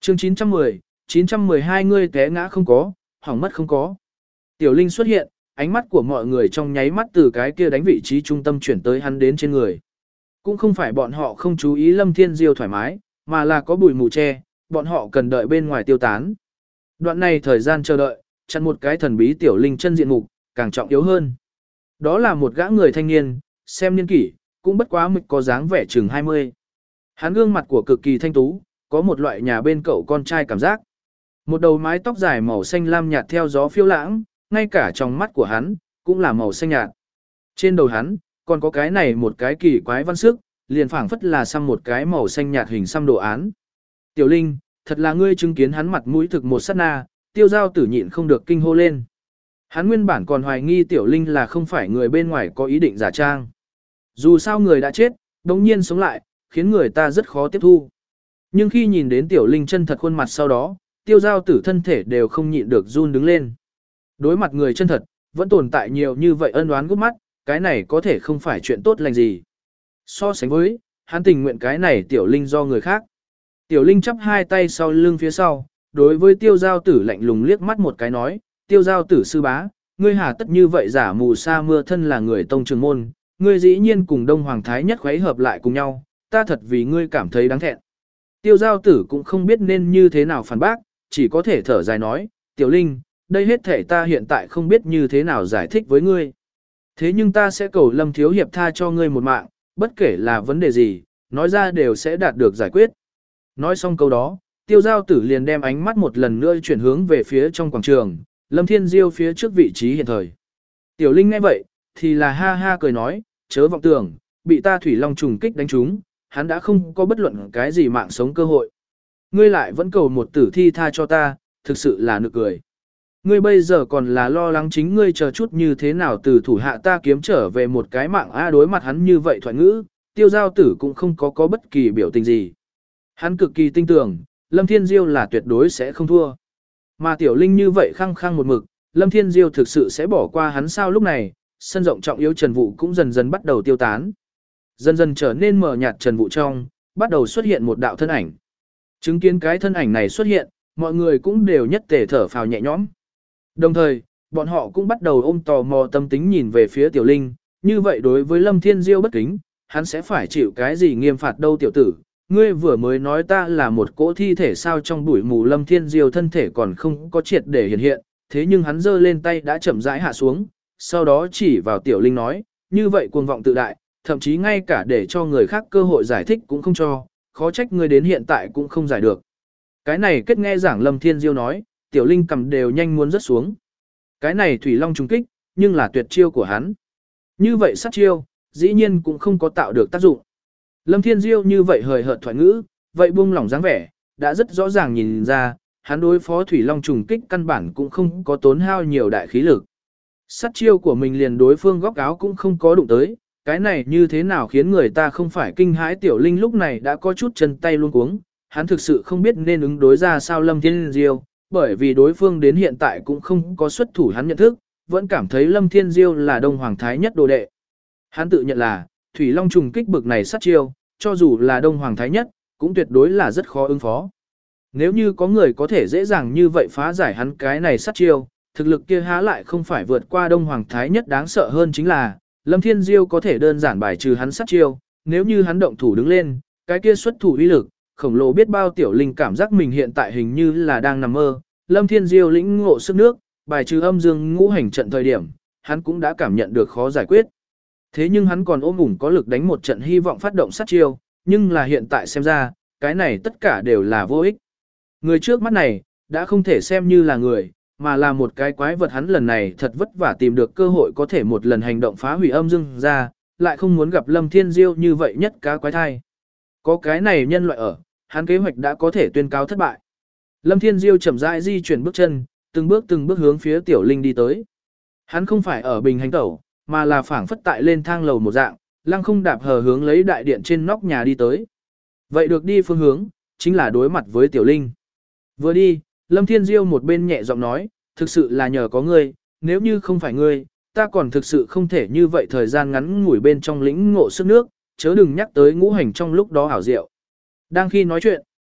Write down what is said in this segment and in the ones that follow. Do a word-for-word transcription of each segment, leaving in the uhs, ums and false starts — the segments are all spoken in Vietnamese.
chương chín trăm mười, chín trăm mười hai ngươi té ngã không có, hỏng mất không có. Tiểu Linh xuất hiện, ánh mắt của mọi người trong nháy mắt từ cái kia đánh vị trí trung tâm chuyển tới hắn đến trên người. Cũng không phải bọn họ không chú ý Lâm Thiên Diêu thoải mái, mà là có bụi mù che, bọn họ cần đợi bên ngoài tiêu tán. Đoạn này thời gian chờ đợi, chặn một cái thần bí Tiểu Linh chân diện mục, càng trọng yếu hơn. Đó là một gã người thanh niên, xem niên kỷ, cũng bất quá mực có dáng vẻ chừng hai mươi. Hắn gương mặt của cực kỳ thanh tú, có một loại nhà bên cậu con trai cảm giác. Một đầu mái tóc dài màu xanh lam nhạt theo gió phiêu lãng, ngay cả trong mắt của hắn, cũng là màu xanh nhạt. Trên đầu hắn, còn có cái này một cái kỳ quái văn sức, liền phảng phất là xăm một cái màu xanh nhạt hình xăm đồ án. Tiểu Linh, thật là ngươi chứng kiến hắn mặt mũi thực một sát na, Tiêu Giao Tử nhịn không được kinh hô lên. Hắn nguyên bản còn hoài nghi Tiểu Linh là không phải người bên ngoài có ý định giả trang. Dù sao người đã chết, đống nhiên sống lại, khiến người ta rất khó tiếp thu. Nhưng khi nhìn đến Tiểu Linh chân thật khuôn mặt sau đó, Tiêu Giao Tử thân thể đều không nhịn được run đứng lên. Đối mặt người chân thật, vẫn tồn tại nhiều như vậy ân oán gút mắt, cái này có thể không phải chuyện tốt lành gì. So sánh với, hắn tình nguyện cái này Tiểu Linh do người khác. Tiểu Linh chắp hai tay sau lưng phía sau, đối với Tiêu Giao Tử lạnh lùng liếc mắt một cái nói, Tiêu Giao Tử sư bá, ngươi hà tất như vậy giả mù sa mưa thân là người tông trường môn, ngươi dĩ nhiên cùng Đông Hoàng Thái Nhất khuấy hợp lại cùng nhau, ta thật vì ngươi cảm thấy đáng thẹn. Tiêu Giao Tử cũng không biết nên như thế nào phản bác, chỉ có thể thở dài nói, Tiểu Linh, đây hết thể ta hiện tại không biết như thế nào giải thích với ngươi. Thế nhưng ta sẽ cầu Lâm Thiếu Hiệp tha cho ngươi một mạng, bất kể là vấn đề gì, nói ra đều sẽ đạt được giải quyết. Nói xong câu đó, Tiêu Giao Tử liền đem ánh mắt một lần nữa chuyển hướng về phía trong quảng trường, Lâm Thiên Diêu phía trước vị trí hiện thời. Tiểu Linh nghe vậy, thì là ha ha cười nói, chớ vọng tưởng, bị ta thủy long trùng kích đánh trúng, hắn đã không có bất luận cái gì mạng sống cơ hội. Ngươi lại vẫn cầu một tử thi tha cho ta, thực sự là nực cười. Ngươi bây giờ còn là lo lắng chính ngươi chờ chút như thế nào từ thủ hạ ta kiếm trở về một cái mạng a đối mặt hắn như vậy thoại ngữ, Tiêu Giao Tử cũng không có có bất kỳ biểu tình gì. Hắn cực kỳ tin tưởng, Lâm Thiên Diêu là tuyệt đối sẽ không thua. Mà Tiểu Linh như vậy khăng khăng một mực, Lâm Thiên Diêu thực sự sẽ bỏ qua hắn sao lúc này, sân rộng trọng yếu Trần Vũ cũng dần dần bắt đầu tiêu tán. Dần dần trở nên mờ nhạt Trần Vũ trong, bắt đầu xuất hiện một đạo thân ảnh. Chứng kiến cái thân ảnh này xuất hiện, mọi người cũng đều nhất tề thở phào nhẹ nhõm. Đồng thời, bọn họ cũng bắt đầu ôm tò mò tâm tính nhìn về phía Tiểu Linh, như vậy đối với Lâm Thiên Diêu bất kính, hắn sẽ phải chịu cái gì nghiêm phạt đâu tiểu tử. Ngươi vừa mới nói ta là một cỗ thi thể sao trong bụi mù Lâm Thiên Diêu thân thể còn không có triệt để hiện hiện, thế nhưng hắn giơ lên tay đã chậm rãi hạ xuống, sau đó chỉ vào Tiểu Linh nói, như vậy cuồng vọng tự đại, thậm chí ngay cả để cho người khác cơ hội giải thích cũng không cho, khó trách ngươi đến hiện tại cũng không giải được. Cái này kết nghe giảng Lâm Thiên Diêu nói, Tiểu Linh cầm đều nhanh muốn rớt xuống. Cái này thủy long trùng kích, nhưng là tuyệt chiêu của hắn. Như vậy sát chiêu, dĩ nhiên cũng không có tạo được tác dụng. Lâm Thiên Diêu như vậy hời hợt thoại ngữ, vậy buông lỏng dáng vẻ, đã rất rõ ràng nhìn ra, hắn đối phó thủy long trùng kích căn bản cũng không có tốn hao nhiều đại khí lực. Sát chiêu của mình liền đối phương góc áo cũng không có đụng tới, cái này như thế nào khiến người ta không phải kinh hãi. Tiểu Linh lúc này đã có chút chân tay luống cuống, hắn thực sự không biết nên ứng đối ra sao Lâm Thiên Diêu, bởi vì đối phương đến hiện tại cũng không có xuất thủ hắn nhận thức, vẫn cảm thấy Lâm Thiên Diêu là Đông Hoàng Thái Nhất đồ đệ. Hắn tự nhận là, thủy long trùng kích bực này sát chiêu, cho dù là Đông Hoàng Thái Nhất, cũng tuyệt đối là rất khó ứng phó. Nếu như có người có thể dễ dàng như vậy phá giải hắn cái này sát chiêu, thực lực kia há lại không phải vượt qua Đông Hoàng Thái Nhất. Đáng sợ hơn chính là, Lâm Thiên Diêu có thể đơn giản bài trừ hắn sát chiêu, nếu như hắn động thủ đứng lên, cái kia xuất thủ uy lực, khổng lồ biết bao. Tiểu Linh cảm giác mình hiện tại hình như là đang nằm mơ. Lâm Thiên Diêu lĩnh ngộ sức nước, bài trừ âm dương ngũ hành trận thời điểm, hắn cũng đã cảm nhận được khó giải quyết. Thế nhưng hắn còn ôm ủng có lực đánh một trận hy vọng phát động sát chiêu, nhưng là hiện tại xem ra, cái này tất cả đều là vô ích. Người trước mắt này, đã không thể xem như là người, mà là một cái quái vật. Hắn lần này thật vất vả tìm được cơ hội có thể một lần hành động phá hủy âm dương ra, lại không muốn gặp Lâm Thiên Diêu như vậy nhất cá quái thai. Có cái này nhân loại ở, hắn kế hoạch đã có thể tuyên cáo thất bại. Lâm Thiên Diêu chậm rãi di chuyển bước chân, từng bước từng bước hướng phía Tiểu Linh đi tới. Hắn không phải ở bình hành tẩu, mà là phảng phất tại lên thang lầu một dạng, lăng không đạp hờ hướng lấy đại điện trên nóc nhà đi tới. Vậy được đi phương hướng, chính là đối mặt với Tiểu Linh. Vừa đi, Lâm Thiên Diêu một bên nhẹ giọng nói, thực sự là nhờ có ngươi, nếu như không phải ngươi, ta còn thực sự không thể như vậy thời gian ngắn ngủi bên trong lĩnh ngộ sức nước, chớ đừng nhắc tới ngũ hành trong lúc đó ảo diệu. Đang khi nói chuyện,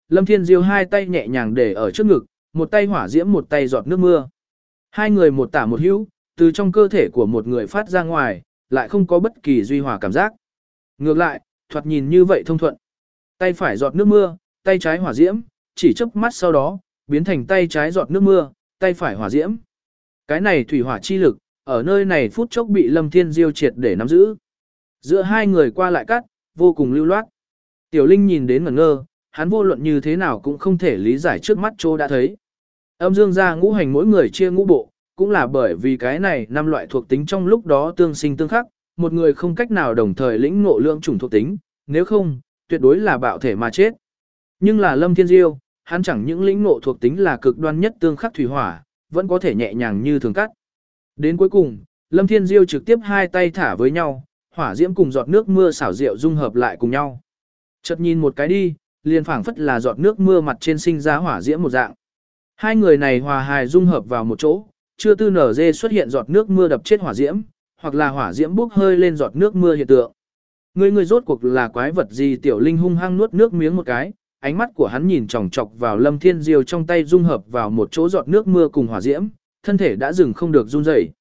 Lâm Thiên Diêu hai tay nhẹ nhàng để ở trước ngực, một tay hỏa diễm một tay giọt nước mưa. Hai người một tả một hữu, từ trong cơ thể của một người phát ra ngoài, lại không có bất kỳ duy hòa cảm giác. Ngược lại, thoạt nhìn như vậy thông thuận. Tay phải giọt nước mưa, tay trái hỏa diễm, chỉ chớp mắt sau đó, biến thành tay trái giọt nước mưa, tay phải hỏa diễm. Cái này thủy hỏa chi lực, ở nơi này phút chốc bị Lâm Thiên Diêu triệt để nắm giữ. Giữa hai người qua lại cắt, vô cùng lưu loát. Tiểu Linh nhìn đến ngẩn ngơ, hắn vô luận như thế nào cũng không thể lý giải trước mắt chỗ đã thấy. Âm dương gia ngũ hành mỗi người chia ngũ bộ, cũng là bởi vì cái này năm loại thuộc tính trong lúc đó tương sinh tương khắc, một người không cách nào đồng thời lĩnh ngộ lượng chủng thuộc tính, nếu không, tuyệt đối là bạo thể mà chết. Nhưng là Lâm Thiên Diêu, hắn chẳng những lĩnh ngộ thuộc tính là cực đoan nhất tương khắc thủy hỏa, vẫn có thể nhẹ nhàng như thường cắt. Đến cuối cùng, Lâm Thiên Diêu trực tiếp hai tay thả với nhau, hỏa diễm cùng giọt nước mưa xảo diệu dung hợp lại cùng nhau. Chợt nhìn một cái đi, liền phảng phất là giọt nước mưa mặt trên sinh ra hỏa diễm một dạng. Hai người này hòa hài dung hợp vào một chỗ, chưa tư nở dê xuất hiện giọt nước mưa đập chết hỏa diễm, hoặc là hỏa diễm bốc hơi lên giọt nước mưa hiện tượng. Người người rốt cuộc là quái vật gì? Tiểu Linh hung hăng nuốt nước miếng một cái, ánh mắt của hắn nhìn chòng chọc vào Lâm Thiên Diêu trong tay dung hợp vào một chỗ giọt nước mưa cùng hỏa diễm, thân thể đã dừng không được run rẩy.